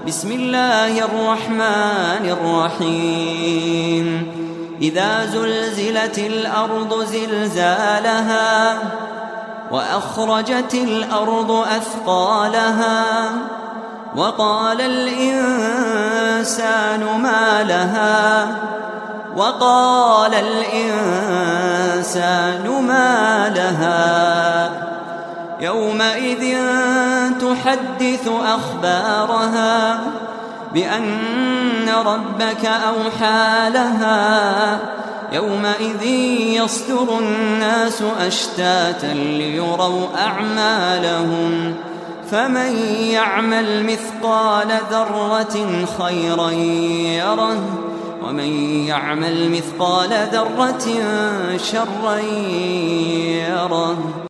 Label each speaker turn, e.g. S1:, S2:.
S1: بسم الله الرحمن الرحيم إذا زلزلت الأرض زلزالها وأخرجت الأرض أثقالها وقال الإنسان ما لها يومئذ تحدث أخبارها بأن ربك أوحى لها يومئذ يصدر الناس أشتاتا ليروا أعمالهم فمن يعمل مثقال ذرة خيرا يره ومن يعمل مثقال ذرة شرا يره.